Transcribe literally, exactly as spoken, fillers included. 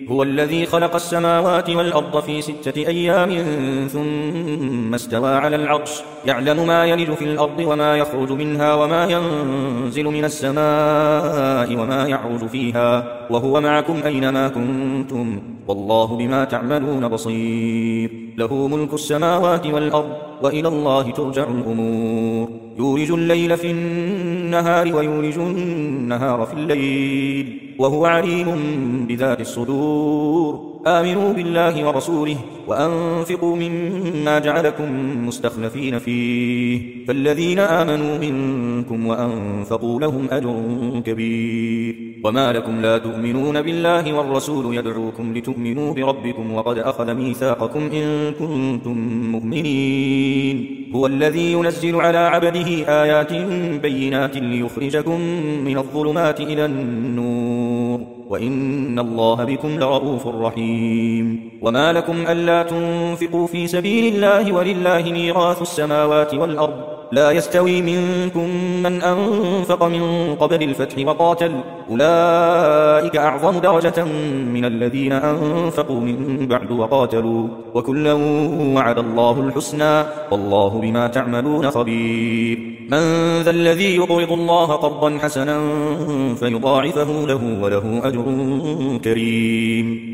هو الذي خلق السماوات والأرض في ستة أيام ثم استوى على العرش يعلم ما يلج في الأرض وما يخرج منها وما ينزل من السماء وما يعرج فيها وهو معكم أينما كنتم والله بما تعملون بصير له ملك السماوات والأرض وإلى الله ترجع الأمور يولج الليل في النهار ويولج النهار في الليل وهو عليم بذات الصدور آمنوا بالله ورسوله وأنفقوا مما جعلكم مستخلفين فيه فالذين آمنوا منكم وأنفقوا لهم أجر كبير وما لكم لا تؤمنون بالله والرسول يدعوكم لتؤمنوا بربكم وقد أخذ ميثاقكم إن كنتم مؤمنين هو الذي ينزل على عبده آيات بينات ليخرجكم من الظلمات إلى النور وإن الله بكم لرؤوف رحيم وما لكم ألا تنفقوا في سبيل الله ولله ميراث السماوات والأرض لا يستوي منكم من أنفق من قبل الفتح وقاتل أولئك أعظم درجة من الذين أنفقوا من بعد وقاتلوا وكلا وعد الله الحسنى والله بما تعملون خبير من ذا الذي يقرض الله قرضا حسنا فيضاعفه له وله أجر كريم